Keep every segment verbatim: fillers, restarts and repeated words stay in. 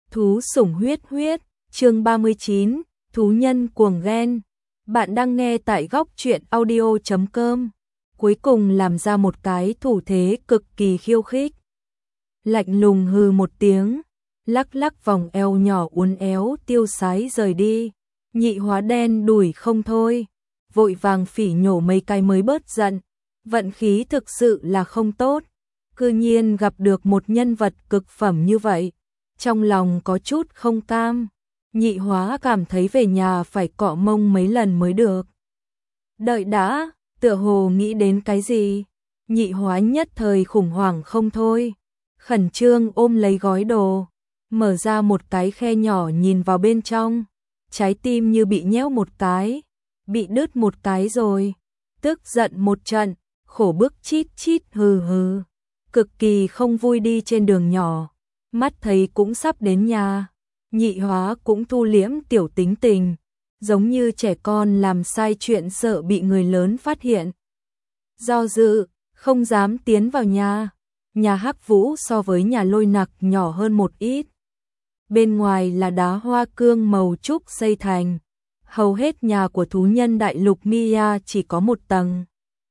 Thú sủng huyết huyết, chương ba mươi chín, thú nhân cuồng ghen. Bạn đang nghe tại góc truyện audio chấm com. Cuối cùng làm ra một cái thủ thế cực kỳ khiêu khích. Lạnh lùng hừ một tiếng, lắc lắc vòng eo nhỏ uốn éo tiêu sái rời đi. Nhị hóa đen đuổi không thôi, vội vàng phỉ nhổ mấy cái mới bớt giận. Vận khí thực sự là không tốt, cư nhiên gặp được một nhân vật cực phẩm như vậy. Trong lòng có chút không cam, nhị hóa cảm thấy về nhà phải cọ mông mấy lần mới được. Đợi đã, tựa hồ nghĩ đến cái gì, nhị hóa nhất thời khủng hoảng không thôi. Khẩn trương ôm lấy gói đồ, mở ra một cái khe nhỏ nhìn vào bên trong. Trái tim như bị nhéo một cái, bị đứt một cái rồi. Tức giận một trận, khổ bức chít chít hừ hừ. Cực kỳ không vui đi trên đường nhỏ. Mắt thấy cũng sắp đến nhà, nhị hóa cũng thu liễm tiểu tính tình, giống như trẻ con làm sai chuyện sợ bị người lớn phát hiện. Do dự, không dám tiến vào nhà. Nhà Hắc Vũ so với nhà Lôi Nặc nhỏ hơn một ít. Bên ngoài là đá hoa cương màu trúc xây thành. Hầu hết nhà của thú nhân đại lục Mia chỉ có một tầng.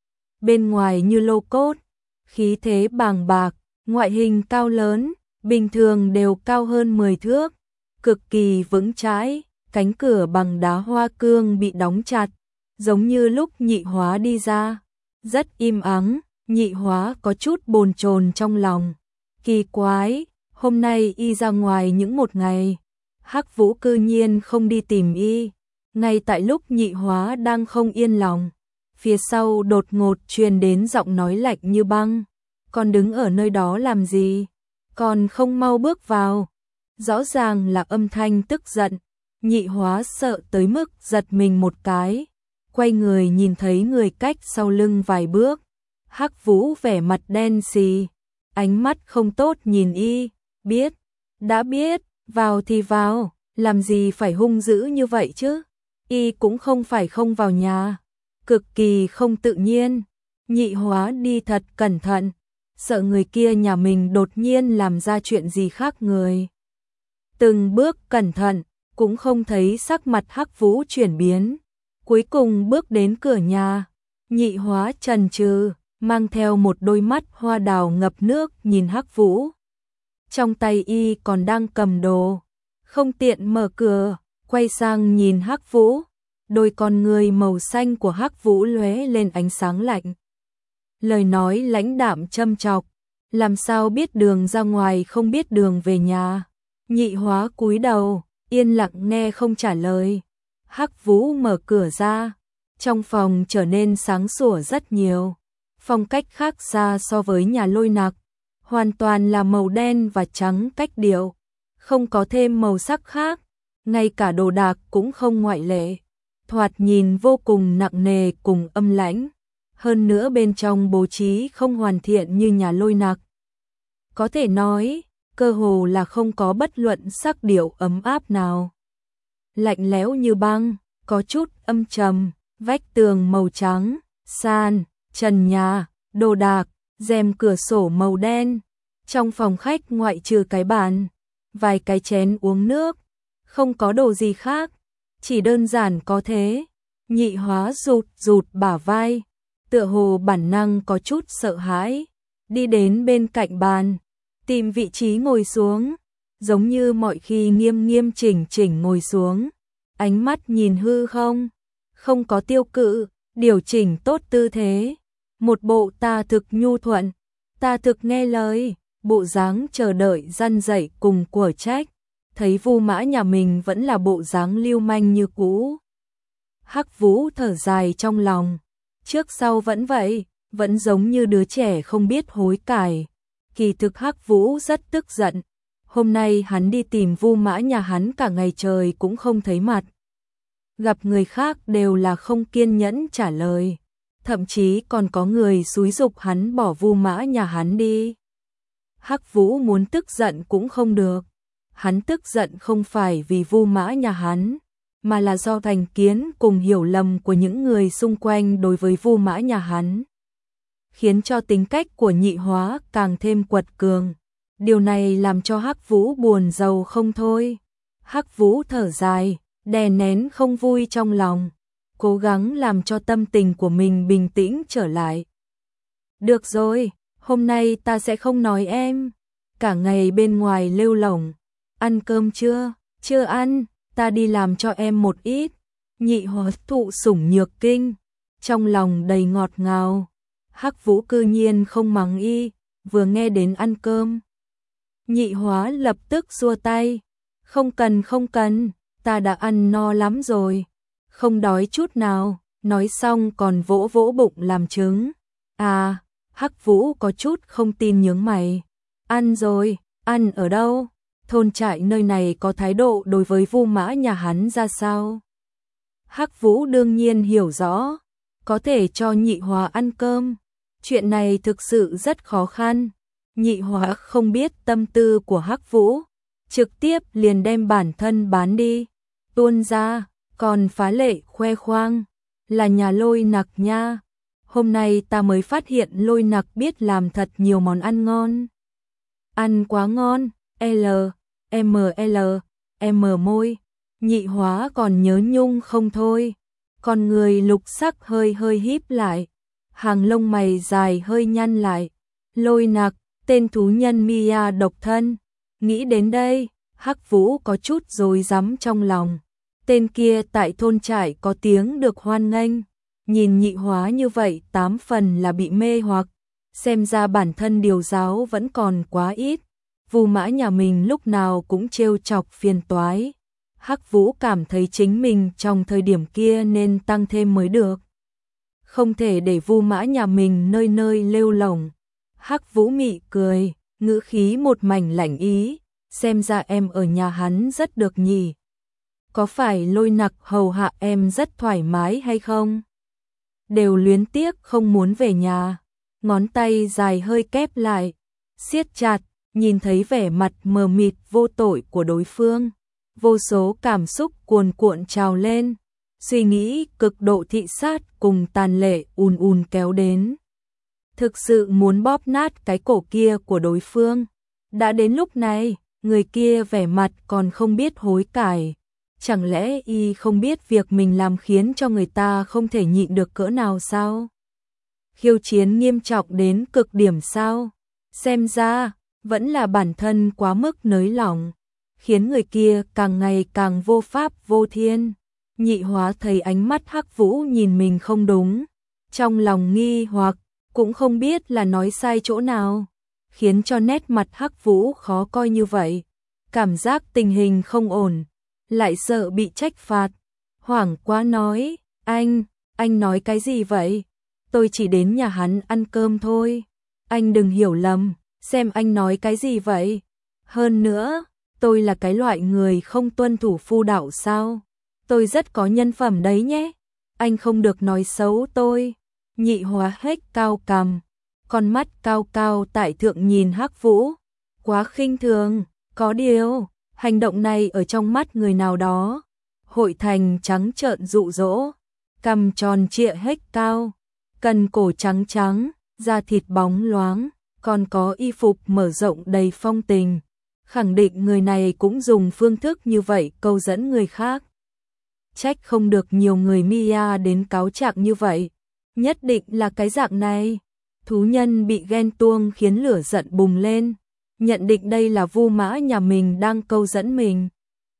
Bên ngoài như lô cốt, khí thế bàng bạc, ngoại hình cao lớn, bình thường đều cao hơn mười thước, cực kỳ vững chãi. Cánh cửa bằng đá hoa cương bị đóng chặt, giống như lúc nhị hóa đi ra. Rất im ắng, nhị hóa có chút bồn chồn trong lòng. Kỳ quái, hôm nay y ra ngoài những một ngày, Hắc Vũ cư nhiên không đi tìm y. Ngay tại lúc nhị hóa đang không yên lòng, phía sau đột ngột truyền đến giọng nói lạnh như băng. Con đứng ở nơi đó làm gì? Còn không mau bước vào. Rõ ràng là âm thanh tức giận. Nhị hóa sợ tới mức giật mình một cái, quay người nhìn thấy người cách sau lưng vài bước. Hắc Vũ vẻ mặt đen xì, ánh mắt không tốt nhìn y. Biết, đã biết, vào thì vào, làm gì phải hung dữ như vậy chứ? Y cũng không phải không vào nhà, cực kỳ không tự nhiên. Nhị hóa đi thật cẩn thận, sợ người kia nhà mình đột nhiên làm ra chuyện gì khác người. Từng bước cẩn thận, cũng không thấy sắc mặt Hắc Vũ chuyển biến. Cuối cùng bước đến cửa nhà, nhị hóa chần chừ, mang theo một đôi mắt hoa đào ngập nước nhìn Hắc Vũ. Trong tay y còn đang cầm đồ, không tiện mở cửa, quay sang nhìn Hắc Vũ. Đôi con người màu xanh của Hắc Vũ lóe lên ánh sáng lạnh. Lời nói lãnh đạm châm chọc, làm sao biết đường ra ngoài không biết đường về nhà. Nhị hóa cúi đầu, yên lặng nghe không trả lời. Hắc Vũ mở cửa ra, trong phòng trở nên sáng sủa rất nhiều. Phong cách khác xa so với nhà Lôi Nặc, hoàn toàn là màu đen và trắng cách điệu, không có thêm màu sắc khác, ngay cả đồ đạc cũng không ngoại lệ. Thoạt nhìn vô cùng nặng nề cùng âm lãnh, hơn nữa bên trong bố trí không hoàn thiện như nhà Lôi Nặc. Có thể nói, cơ hồ là không có bất luận sắc điệu ấm áp nào. Lạnh lẽo như băng, có chút âm trầm, vách tường màu trắng, sàn, trần nhà, đồ đạc, rèm cửa sổ màu đen. Trong phòng khách ngoại trừ cái bàn, vài cái chén uống nước, không có đồ gì khác, chỉ đơn giản có thế. Nhị hóa rụt rụt bả vai, tựa hồ bản năng có chút sợ hãi, đi đến bên cạnh bàn, tìm vị trí ngồi xuống, giống như mọi khi nghiêm nghiêm chỉnh chỉnh ngồi xuống, ánh mắt nhìn hư không, không có tiêu cự, điều chỉnh tốt tư thế, một bộ ta thực nhu thuận, ta thực nghe lời, bộ dáng chờ đợi răn dạy cùng của trách. Thấy Vu Mã nhà mình vẫn là bộ dáng lưu manh như cũ, Hắc Vũ thở dài trong lòng, trước sau vẫn vậy, vẫn giống như đứa trẻ không biết hối cải. Kỳ thực Hắc Vũ rất tức giận, hôm nay hắn đi tìm Vu Mã nhà hắn cả ngày trời cũng không thấy mặt. Gặp người khác đều là không kiên nhẫn trả lời, thậm chí còn có người xúi giục hắn bỏ Vu Mã nhà hắn đi. Hắc Vũ muốn tức giận cũng không được, hắn tức giận không phải vì Vu Mã nhà hắn, mà là do thành kiến cùng hiểu lầm của những người xung quanh đối với Vu Mã nhà hắn, khiến cho tính cách của nhị hóa càng thêm quật cường. Điều này làm cho Hắc Vũ buồn rầu không thôi. Hắc Vũ thở dài, đè nén không vui trong lòng, cố gắng làm cho tâm tình của mình bình tĩnh trở lại. Được rồi, hôm nay ta sẽ không nói em. Cả ngày bên ngoài lêu lổng. Ăn cơm chưa? Chưa ăn, ta đi làm cho em một ít. Nhị hóa thụ sủng nhược kinh, trong lòng đầy ngọt ngào. Hắc Vũ cư nhiên không mắng y, vừa nghe đến ăn cơm. Nhị hóa lập tức xua tay. Không cần không cần, ta đã ăn no lắm rồi. Không đói chút nào, nói xong còn vỗ vỗ bụng làm chứng. À, Hắc Vũ có chút không tin nhướng mày. Ăn rồi, ăn ở đâu? Thôn trại nơi này có thái độ đối với Vu Mã nhà hắn ra sao? Hắc Vũ đương nhiên hiểu rõ, có thể cho Nhị Hóa ăn cơm. Chuyện này thực sự rất khó khăn. Nhị Hóa không biết tâm tư của Hắc Vũ, trực tiếp liền đem bản thân bán đi, tuôn ra, còn phá lệ khoe khoang, là nhà Lôi Nặc nha. Hôm nay ta mới phát hiện Lôi Nặc biết làm thật nhiều món ăn ngon. Ăn quá ngon, L, M L, M môi, Nhị Hóa còn nhớ nhung không thôi. Còn người lục sắc hơi hơi híp lại, hàng lông mày dài hơi nhăn lại. Lôi Nặc, tên thú nhân Mia độc thân. Nghĩ đến đây, Hắc Vũ có chút rối rắm trong lòng. Tên kia tại thôn trại có tiếng được hoan nghênh, nhìn Nhị Hóa như vậy tám phần là bị mê hoặc, xem ra bản thân điều giáo vẫn còn quá ít. Vu Mã nhà mình lúc nào cũng trêu chọc phiền toái. Hắc Vũ cảm thấy chính mình trong thời điểm kia nên tăng thêm mới được. Không thể để Vu Mã nhà mình nơi nơi lêu lổng. Hắc Vũ mị cười, ngữ khí một mảnh lạnh ý, xem ra em ở nhà hắn rất được nhỉ. Có phải Lôi Nặc hầu hạ em rất thoải mái hay không? Đều luyến tiếc không muốn về nhà. Ngón tay dài hơi kép lại, siết chặt, nhìn thấy vẻ mặt mờ mịt vô tội của đối phương. Vô số cảm xúc cuồn cuộn trào lên, suy nghĩ cực độ thị sát cùng tàn lệ ùn ùn kéo đến. Thực sự muốn bóp nát cái cổ kia của đối phương. Đã đến lúc này, người kia vẻ mặt còn không biết hối cải. Chẳng lẽ y không biết việc mình làm khiến cho người ta không thể nhịn được cỡ nào sao? Khiêu chiến nghiêm trọng đến cực điểm sao? Xem ra, vẫn là bản thân quá mức nới lỏng, khiến người kia càng ngày càng vô pháp vô thiên. Nhị Hóa thấy ánh mắt Hắc Vũ nhìn mình không đúng, trong lòng nghi hoặc, cũng không biết là nói sai chỗ nào, khiến cho nét mặt Hắc Vũ khó coi như vậy. Cảm giác tình hình không ổn, lại sợ bị trách phạt. Hoảng quá nói, anh, anh nói cái gì vậy? Tôi chỉ đến nhà hắn ăn cơm thôi. Anh đừng hiểu lầm, xem anh nói cái gì vậy? Hơn nữa, tôi là cái loại người không tuân thủ phu đạo sao? Tôi rất có nhân phẩm đấy nhé. Anh không được nói xấu tôi. Nhị Hóa hếch cao cằm, con mắt cao cao tại thượng nhìn Hắc Vũ, quá khinh thường. Có điều, hành động này ở trong mắt người nào đó, hội thành trắng trợn dụ dỗ. Cằm tròn trịa hếch cao, cần cổ trắng trắng, da thịt bóng loáng, còn có y phục mở rộng đầy phong tình. Khẳng định người này cũng dùng phương thức như vậy câu dẫn người khác. Trách không được nhiều người Mia đến cáo trạng như vậy. Nhất định là cái dạng này. Thú nhân bị ghen tuông khiến lửa giận bùng lên, nhận định đây là Vu Mã nhà mình đang câu dẫn mình.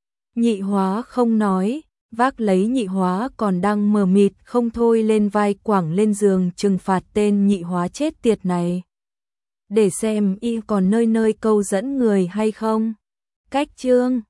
Nhị Hóa không nói, vác lấy Nhị Hóa còn đang mờ mịt không thôi lên vai quẳng lên giường trừng phạt tên Nhị Hóa chết tiệt này. Để xem y còn nơi nơi câu dẫn người hay không. Cách chương